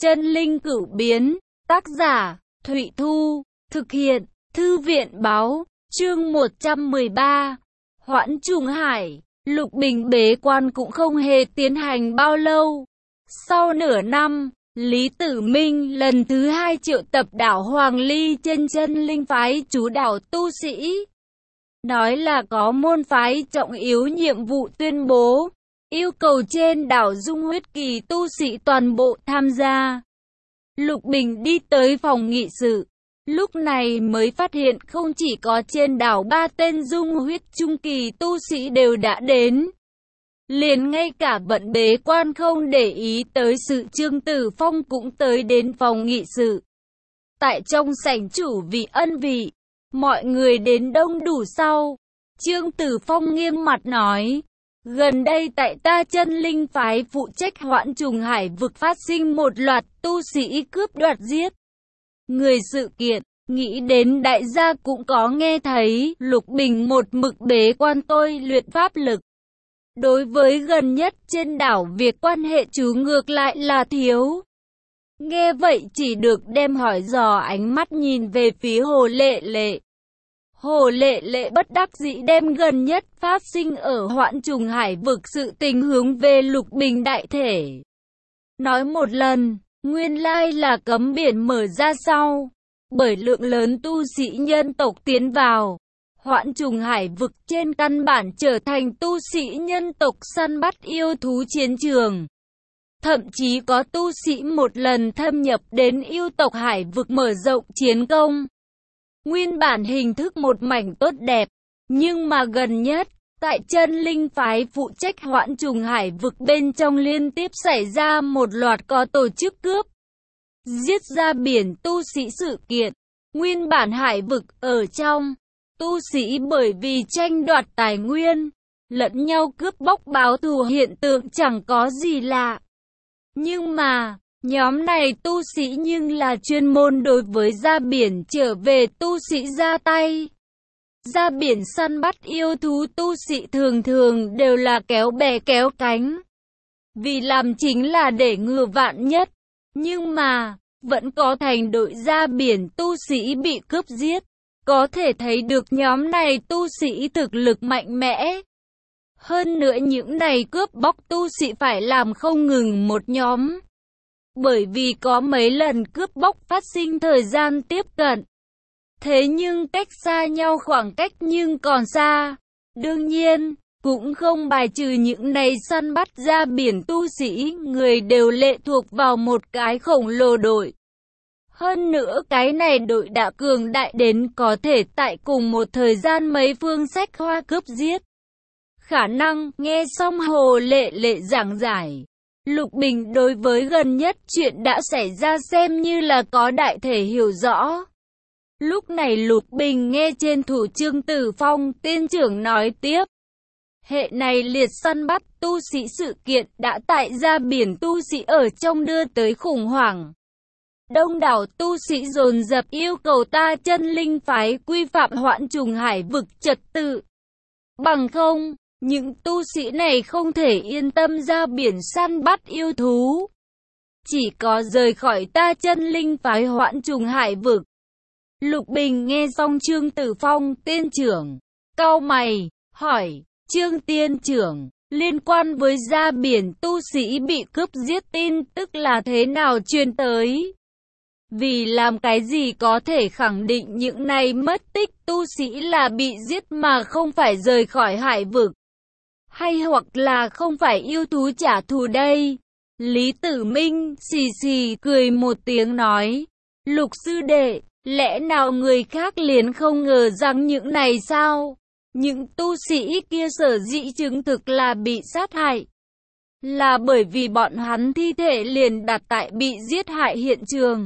Chân linh cửu biến, tác giả, Thụy Thu, thực hiện, Thư viện báo, chương 113, Hoãn Trùng Hải, Lục Bình bế quan cũng không hề tiến hành bao lâu. Sau nửa năm, Lý Tử Minh lần thứ 2 triệu tập đảo Hoàng Ly trên chân linh phái chú đảo tu sĩ. Nói là có môn phái trọng yếu nhiệm vụ tuyên bố, yêu cầu trên đảo dung huyết kỳ tu sĩ toàn bộ tham gia. Lục Bình đi tới phòng nghị sự, lúc này mới phát hiện không chỉ có trên đảo 3 tên dung huyết trung kỳ tu sĩ đều đã đến. Liền ngay cả vận bế quan không để ý tới sự Trương Tử Phong cũng tới đến phòng nghị sự. Tại trong sảnh chủ vị ân vị, mọi người đến đông đủ sau. Trương Tử Phong nghiêm mặt nói, gần đây tại ta chân linh phái phụ trách Hoãn Trùng Hải vực phát sinh một loạt tu sĩ cướp đoạt giết người sự kiện, nghĩ đến đại gia cũng có nghe thấy. Lục Bình một mực bế quan tôi luyện pháp lực. Đối với gần nhất trên đảo việc quan hệ chú ngược lại là thiếu. Nghe vậy chỉ được đem hỏi dò ánh mắt nhìn về phía Hồ Lệ Lệ. Hồ Lệ Lệ bất đắc dĩ đem gần nhất phát sinh ở Hoãn Trùng Hải vực sự tình hướng về Lục Bình đại thể. Nói một lần, nguyên lai là cấm biển mở ra sau, bởi lượng lớn tu sĩ nhân tộc tiến vào. Hoãn Trùng Hải vực trên căn bản trở thành tu sĩ nhân tộc săn bắt yêu thú chiến trường. Thậm chí có tu sĩ một lần thâm nhập đến yêu tộc hải vực mở rộng chiến công. Nguyên bản hình thức một mảnh tốt đẹp, nhưng mà gần nhất, tại chân linh phái phụ trách Hoãn Trùng Hải vực bên trong liên tiếp xảy ra một loạt có tổ chức cướp, giết ra biển tu sĩ sự kiện. Nguyên bản hải vực ở trong, tu sĩ bởi vì tranh đoạt tài nguyên, lẫn nhau cướp bóc báo thù hiện tượng chẳng có gì lạ. Nhưng mà, nhóm này tu sĩ nhưng là chuyên môn đối với ra biển trở về tu sĩ ra tay. Ra biển săn bắt yêu thú tu sĩ thường thường đều là kéo bè kéo cánh. Vì làm chính là để ngừa vạn nhất. Nhưng mà, vẫn có thành đội ra biển tu sĩ bị cướp giết. Có thể thấy được nhóm này tu sĩ thực lực mạnh mẽ. Hơn nữa những này cướp bóc tu sĩ phải làm không ngừng một nhóm. Bởi vì có mấy lần cướp bóc phát sinh thời gian tiếp cận. Thế nhưng cách xa nhau khoảng cách nhưng còn xa. Đương nhiên, cũng không bài trừ những này săn bắt ra biển tu sĩ, người đều lệ thuộc vào một cái khổng lồ đội. Hơn nữa cái này đội đã cường đại đến có thể tại cùng một thời gian mấy phương sách hoa cướp giết. Khả năng, nghe xong Hồ Lệ Lệ giảng giải, Lục Bình đối với gần nhất chuyện đã xảy ra xem như là có đại thể hiểu rõ. Lúc này Lục Bình nghe trên thủ Trương Tử Phong tiên trưởng nói tiếp. Hệ này liệt săn bắt tu sĩ sự kiện đã tại ra biển tu sĩ ở trong đưa tới khủng hoảng. Đông đảo tu sĩ dồn dập yêu cầu ta chân linh phái quy phạm Hoãn Trùng Hải vực trật tự. Bằng không, những tu sĩ này không thể yên tâm ra biển săn bắt yêu thú. Chỉ có rời khỏi ta chân linh phái Hoãn Trùng Hải vực. Lục Bình nghe xong Trương Tử Phong tiên trưởng, cau mày, hỏi, Trương tiên trưởng, liên quan với ra biển tu sĩ bị cướp giết tin tức là thế nào truyền tới? Vì làm cái gì có thể khẳng định những này mất tích tu sĩ là bị giết mà không phải rời khỏi hải vực? Hay hoặc là không phải yêu thú trả thù đây? Lý Tử Minh xì xì cười một tiếng nói, Lục sư đệ, lẽ nào người khác liền không ngờ rằng những này sao? Những tu sĩ kia sở dĩ chứng thực là bị sát hại, là bởi vì bọn hắn thi thể liền đặt tại bị giết hại hiện trường.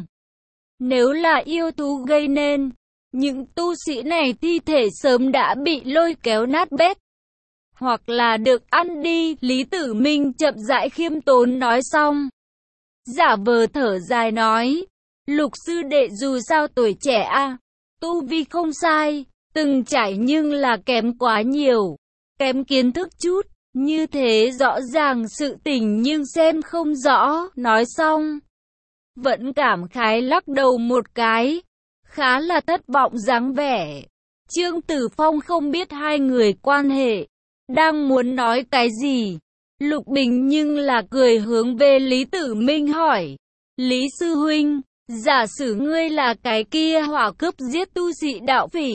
Nếu là yêu thú gây nên, những tu sĩ này thi thể sớm đã bị lôi kéo nát bét, hoặc là được ăn đi. Lý Tử Minh chậm rãi khiêm tốn nói xong, giả vờ thở dài nói, Lục sư đệ dù sao tuổi trẻ tu vi không sai, từng trải nhưng là kém quá nhiều, kém kiến thức chút, như thế rõ ràng sự tình nhưng xem không rõ. Nói xong, vẫn cảm khái lắc đầu một cái, khá là thất vọng dáng vẻ. Trương Tử Phong không biết hai người quan hệ, đang muốn nói cái gì. Lục Bình nhưng là cười hướng về Lý Tử Minh hỏi, Lý Sư Huynh, giả sử ngươi là cái kia hỏa cướp giết tu sĩ đạo phỉ.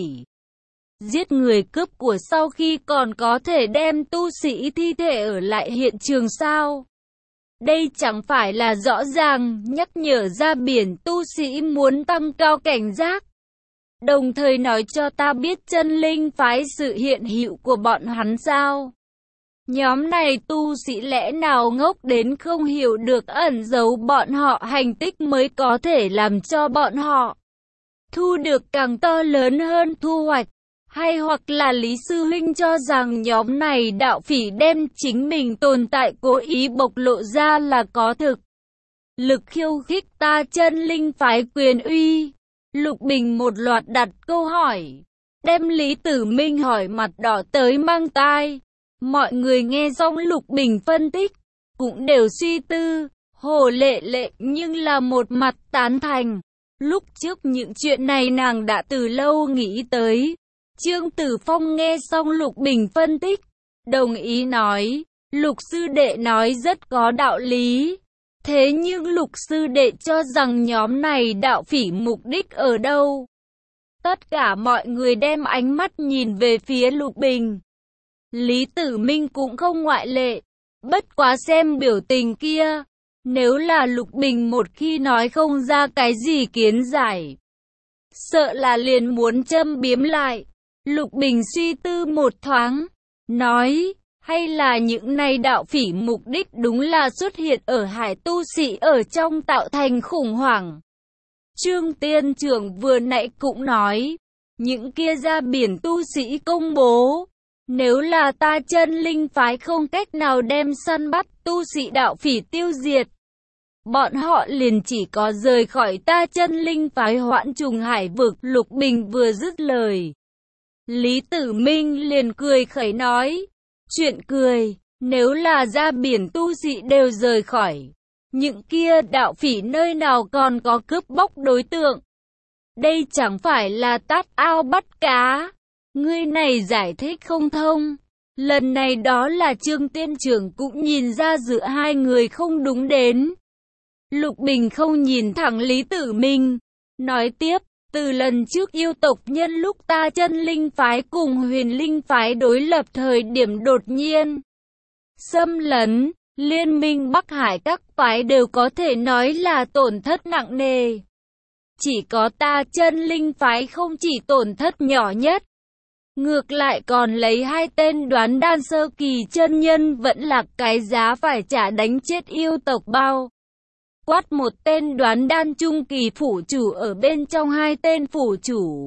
Giết người cướp của sau khi còn có thể đem tu sĩ thi thể ở lại hiện trường sao? Đây chẳng phải là rõ ràng nhắc nhở ra biển tu sĩ muốn tăng cao cảnh giác. Đồng thời nói cho ta biết chân linh phái sự hiện hữu của bọn hắn sao? Nhóm này tu sĩ lẽ nào ngốc đến không hiểu được ẩn giấu bọn họ hành tích mới có thể làm cho bọn họ thu được càng to lớn hơn thu hoạch. Hay hoặc là Lý Sư Huynh cho rằng nhóm này đạo phỉ đem chính mình tồn tại cố ý bộc lộ ra là có thực lực khiêu khích ta chân linh phái quyền uy. Lục Bình một loạt đặt câu hỏi, đem Lý Tử Minh hỏi mặt đỏ tới mang tai. Mọi người nghe xong Lục Bình phân tích, cũng đều suy tư. Hồ Lệ Lệ nhưng là một mặt tán thành. Lúc trước những chuyện này nàng đã từ lâu nghĩ tới. Trương Tử Phong nghe xong Lục Bình phân tích, đồng ý nói, Lục sư đệ nói rất có đạo lý. Thế nhưng Lục sư đệ cho rằng nhóm này đạo phỉ mục đích ở đâu? Tất cả mọi người đem ánh mắt nhìn về phía Lục Bình. Lý Tử Minh cũng không ngoại lệ, bất quá xem biểu tình kia, nếu là Lục Bình một khi nói không ra cái gì kiến giải, sợ là liền muốn châm biếm lại. Lục Bình suy tư một thoáng, nói, hay là những này đạo phỉ mục đích đúng là xuất hiện ở hải tu sĩ ở trong tạo thành khủng hoảng. Trương Tiên Trưởng vừa nãy cũng nói, những kia ra biển tu sĩ công bố, nếu là ta chân linh phái không cách nào đem săn bắt tu sĩ đạo phỉ tiêu diệt, bọn họ liền chỉ có rời khỏi ta chân linh phái Hoãn Trùng Hải vực. Lục Bình vừa dứt lời, Lý Tử Minh liền cười khẩy nói, chuyện cười, nếu là ra biển tu sĩ đều rời khỏi, những kia đạo phỉ nơi nào còn có cướp bóc đối tượng. Đây chẳng phải là tát ao bắt cá. Ngươi này giải thích không thông. Lần này đó là Trương Tiên Trưởng cũng nhìn ra giữa hai người không đúng đến. Lục Bình không nhìn thẳng Lý Tử Minh, nói tiếp, từ lần trước yêu tộc nhân lúc ta chân linh phái cùng huyền linh phái đối lập thời điểm đột nhiên xâm lấn, liên minh Bắc Hải các phái đều có thể nói là tổn thất nặng nề. Chỉ có ta chân linh phái không chỉ tổn thất nhỏ nhất, ngược lại còn lấy 2 tên đoán đan sơ kỳ chân nhân vẫn là cái giá phải trả đánh chết yêu tộc bao. Quát một tên đoán đan trung kỳ phủ chủ ở bên trong 2 tên phủ chủ.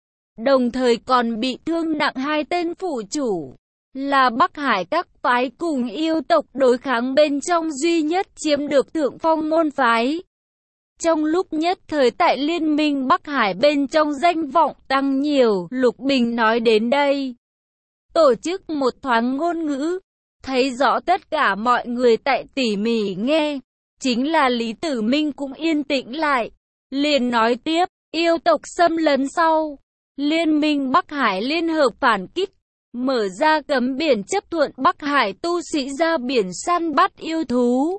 Đồng thời còn bị thương nặng 2 tên phủ chủ, là Bắc Hải các phái cùng yêu tộc đối kháng bên trong duy nhất chiếm được thượng phong môn phái. Trong lúc nhất thời tại liên minh Bắc Hải bên trong danh vọng tăng nhiều. Lục Bình nói đến đây, tổ chức một thoáng ngôn ngữ, thấy rõ tất cả mọi người tại tỉ mỉ nghe. Chính là Lý Tử Minh cũng yên tĩnh lại, liền nói tiếp, yêu tộc xâm lấn sau, liên minh Bắc Hải liên hợp phản kích, mở ra cấm biển chấp thuận Bắc Hải tu sĩ ra biển săn bắt yêu thú.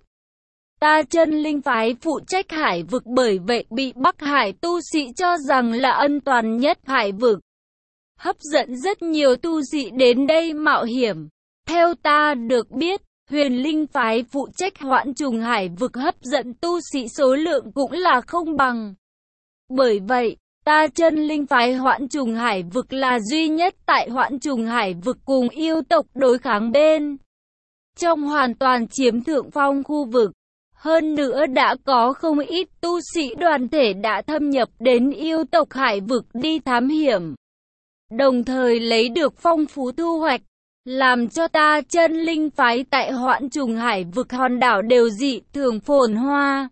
Ta chân linh phái phụ trách hải vực, bởi vậy bị Bắc Hải tu sĩ cho rằng là an toàn nhất hải vực, hấp dẫn rất nhiều tu sĩ đến đây mạo hiểm. Theo ta được biết, huyền linh phái phụ trách Hoãn Trùng Hải vực hấp dẫn tu sĩ số lượng cũng là không bằng. Bởi vậy, ta chân linh phái Hoãn Trùng Hải vực là duy nhất tại Hoãn Trùng Hải vực cùng yêu tộc đối kháng bên trong hoàn toàn chiếm thượng phong khu vực. Hơn nữa đã có không ít tu sĩ đoàn thể đã thâm nhập đến yêu tộc hải vực đi thám hiểm, đồng thời lấy được phong phú thu hoạch, làm cho ta chân linh phái tại Hoãn Trùng Hải vực hòn đảo đều dị thường phồn hoa.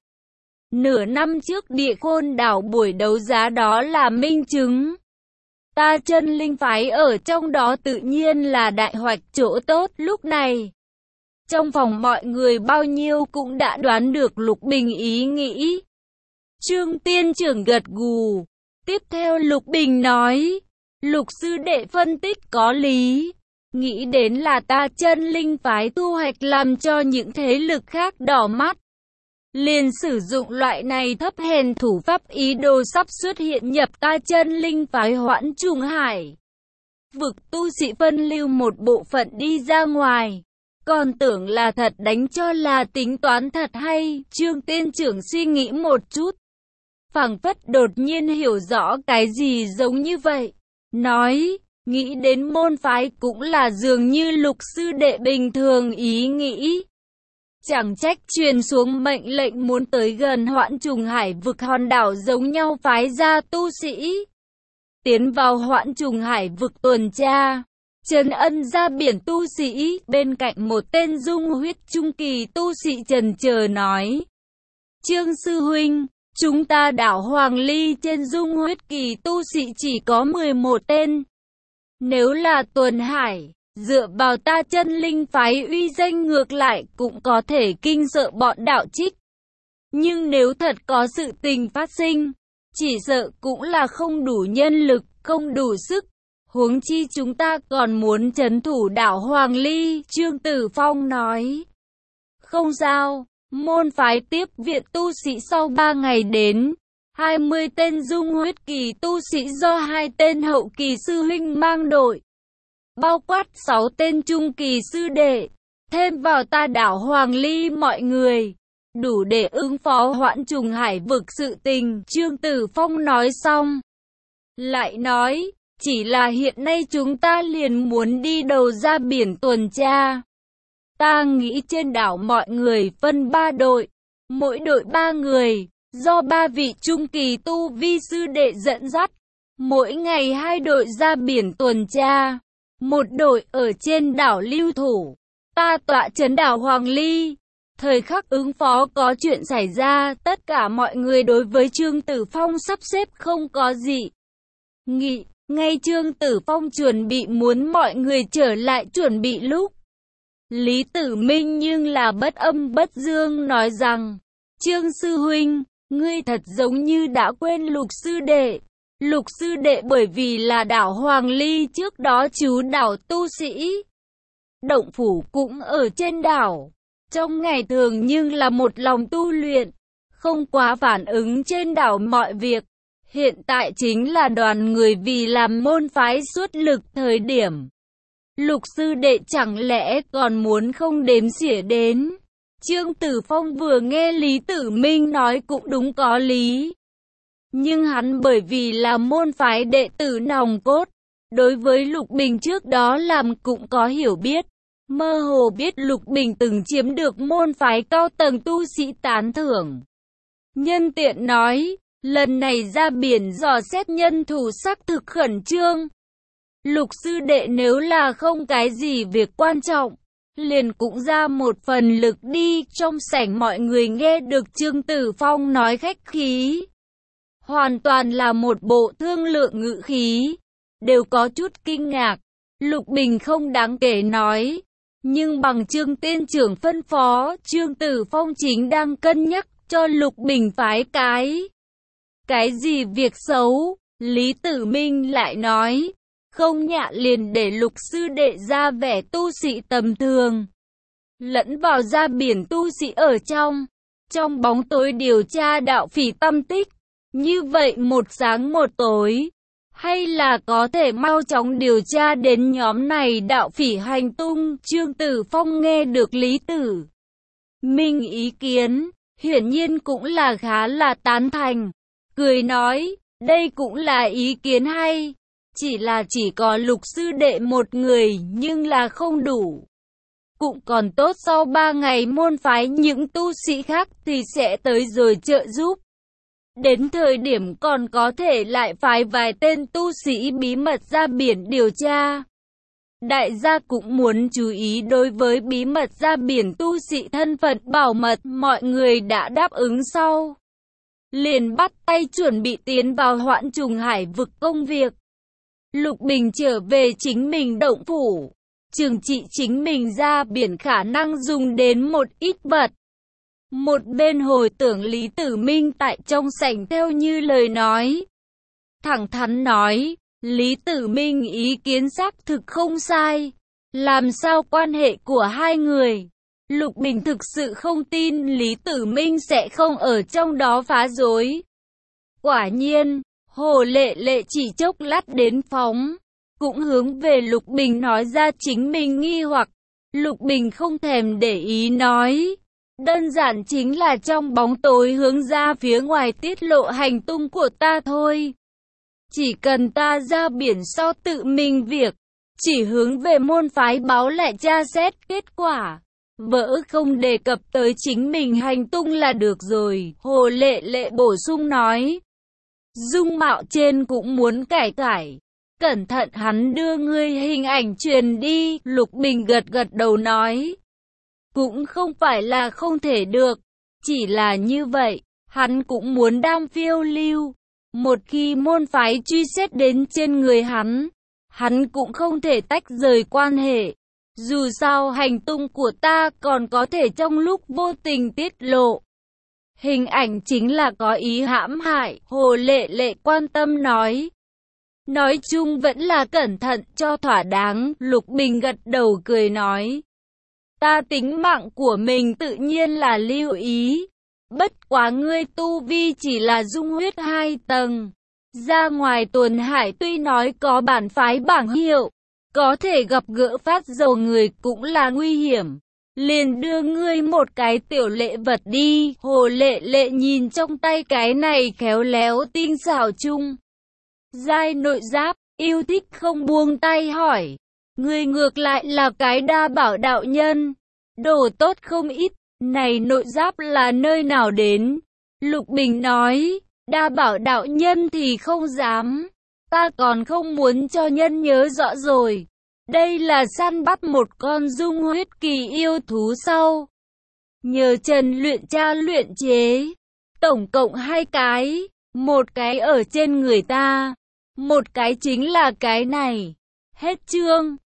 Nửa năm trước Địa Khôn đảo buổi đấu giá đó là minh chứng. Ta chân linh phái ở trong đó tự nhiên là đại hoạch chỗ tốt. Lúc này, trong phòng mọi người bao nhiêu cũng đã đoán được Lục Bình ý nghĩ. Trương Tiên Trưởng gật gù. Tiếp theo Lục Bình nói, Lục sư đệ phân tích có lý. Nghĩ đến là ta chân linh phái thu hoạch làm cho những thế lực khác đỏ mắt. Liền sử dụng loại này thấp hèn thủ pháp, ý đồ sắp xuất hiện nhập ta chân linh phái Hoãn Trùng Hải vực, tu sĩ phân lưu một bộ phận đi ra ngoài. Còn tưởng là thật, đánh cho là tính toán thật hay. Trương Tiên Trưởng suy nghĩ một chút, phảng phất đột nhiên hiểu rõ cái gì giống như vậy. Nói, nghĩ đến môn phái cũng là dường như Lục sư đệ bình thường ý nghĩ. Chẳng trách truyền xuống mệnh lệnh muốn tới gần Hoãn Trùng Hải vực hòn đảo giống nhau phái ra tu sĩ tiến vào Hoãn Trùng Hải vực tuần tra, trấn ân ra biển tu sĩ. Bên cạnh một tên dung huyết trung kỳ tu sĩ chần chờ nói, Trương sư huynh, chúng ta đảo Hoàng Ly trên dung huyết kỳ tu sĩ chỉ có 11 tên. Nếu là tuần hải, dựa vào ta chân linh phái uy danh ngược lại cũng có thể kinh sợ bọn đạo trích. Nhưng nếu thật có sự tình phát sinh, chỉ sợ cũng là không đủ nhân lực, không đủ sức. Huống chi chúng ta còn muốn trấn thủ đảo Hoàng Ly. Trương Tử Phong nói, không sao, môn phái tiếp viện tu sĩ sau 3 ngày đến. 20 tên dung huyết kỳ tu sĩ do 2 tên hậu kỳ sư huynh mang đội, bao quát 6 tên trung kỳ sư đệ, thêm vào ta đảo Hoàng Ly mọi người, đủ để ứng phó Hoãn Trùng Hải vực sự tình. Trương Tử Phong nói xong, lại nói, chỉ là hiện nay chúng ta liền muốn đi đầu ra biển tuần tra. Ta nghĩ trên đảo mọi người phân 3 đội, mỗi đội 3 người, do 3 vị trung kỳ tu vi sư đệ dẫn dắt. Mỗi ngày 2 đội ra biển tuần tra, một đội ở trên đảo lưu thủ. Ta tọa trấn đảo Hoàng Ly, thời khắc ứng phó có chuyện xảy ra. Tất cả mọi người đối với Trương Tử Phong sắp xếp không có gì nghị. Ngay Trương Tử Phong chuẩn bị muốn mọi người trở lại chuẩn bị lúc, Lý Tử Minh nhưng là bất âm bất dương nói rằng, Trương sư huynh, ngươi thật giống như đã quên Lục sư đệ. Lục sư đệ bởi vì là đảo Hoàng Ly trước đó trú đảo tu sĩ, động phủ cũng ở trên đảo. Trong ngày thường nhưng là một lòng tu luyện, không quá phản ứng trên đảo mọi việc. Hiện tại chính là đoàn người vì làm môn phái suốt lực thời điểm. Lục sư đệ chẳng lẽ còn muốn không đếm xỉa đến? Trương Tử Phong vừa nghe Lý Tử Minh nói cũng đúng có lý. Nhưng hắn bởi vì là môn phái đệ tử nòng cốt, đối với Lục Bình trước đó làm cũng có hiểu biết. Mơ hồ biết Lục Bình từng chiếm được môn phái cao tầng tu sĩ tán thưởng. Nhân tiện nói, lần này ra biển dò xét nhân thủ xác thực khẩn trương. Lục sư đệ nếu là không cái gì việc quan trọng, liền cũng ra một phần lực đi. Trong sảnh mọi người nghe được Trương Tử Phong nói khách khí, hoàn toàn là một bộ thương lượng ngữ khí, đều có chút kinh ngạc. Lục Bình không đáng kể nói, nhưng bằng Trương Tiên Trưởng phân phó, Trương Tử Phong chính đang cân nhắc cho Lục Bình phái cái gì việc xấu. Lý Tử Minh lại nói, không nhạ liền để Lục sư đệ ra vẻ tu sĩ tầm thường, lẫn vào ra biển tu sĩ ở trong bóng tối điều tra đạo phỉ tâm tích. Như vậy một sáng một tối, hay là có thể mau chóng điều tra đến nhóm này đạo phỉ hành tung. Trương Tử Phong nghe được Lý Tử Minh ý kiến, hiển nhiên cũng là khá là tán thành, cười nói, đây cũng là ý kiến hay, chỉ có Lục sư đệ một người nhưng là không đủ. Cũng còn tốt sau 3 ngày môn phái những tu sĩ khác thì sẽ tới rồi trợ giúp. Đến thời điểm còn có thể lại phái vài tên tu sĩ bí mật ra biển điều tra. Đại gia cũng muốn chú ý đối với bí mật ra biển tu sĩ thân phận bảo mật. Mọi người đã đáp ứng sau, liền bắt tay chuẩn bị tiến vào Hoãn Trùng Hải vực công việc. Lục Bình trở về chính mình động phủ, trừng trị chính mình ra biển khả năng dùng đến một ít vật. Một bên hồi tưởng Lý Tử Minh tại trong sảnh theo như lời nói. Thẳng thắn nói, Lý Tử Minh ý kiến xác thực không sai. Làm sao quan hệ của hai người? Lục Bình thực sự không tin Lý Tử Minh sẽ không ở trong đó phá rối. Quả nhiên, Hồ Lệ Lệ chỉ chốc lát đến phóng, cũng hướng về Lục Bình nói ra chính mình nghi hoặc. Lục Bình không thèm để ý nói, đơn giản chính là trong bóng tối hướng ra phía ngoài tiết lộ hành tung của ta thôi. Chỉ cần ta ra biển so tự mình việc, chỉ hướng về môn phái báo lại tra xét kết quả, vỡ không đề cập tới chính mình hành tung là được rồi. Hồ Lệ Lệ bổ sung nói, dung mạo trên cũng muốn cải cải. Cẩn thận hắn đưa ngươi hình ảnh truyền đi. Lục Bình gật gật đầu nói, cũng không phải là không thể được, chỉ là như vậy, hắn cũng muốn đam phiêu lưu. Một khi môn phái truy xét đến trên người hắn cũng không thể tách rời quan hệ. Dù sao hành tung của ta còn có thể trong lúc vô tình tiết lộ. Hình ảnh chính là có ý hãm hại. Hồ Lệ Lệ quan tâm nói. Nói chung vẫn là cẩn thận cho thỏa đáng. Lục Bình gật đầu cười nói, ta tính mạng của mình tự nhiên là lưu ý. Bất quá ngươi tu vi chỉ là dung huyết 2 tầng. Ra ngoài tuần hải tuy nói có bản phái bảng hiệu, có thể gặp gỡ phát dầu người cũng là nguy hiểm. Liền đưa ngươi một cái tiểu lễ vật đi. Hồ Lệ Lệ nhìn trong tay cái này khéo léo tinh xảo chung giai nội giáp, yêu thích không buông tay hỏi, ngươi ngược lại là cái đa bảo đạo nhân, đồ tốt không ít, này nội giáp là nơi nào đến? Lục Bình nói, đa bảo đạo nhân thì không dám, ta còn không muốn cho nhân nhớ rõ rồi. Đây là săn bắt một con dung huyết kỳ yêu thú sau, nhờ Trần luyện tra luyện chế, tổng cộng 2 cái, một cái ở trên người ta, một cái chính là cái này. Hết chương.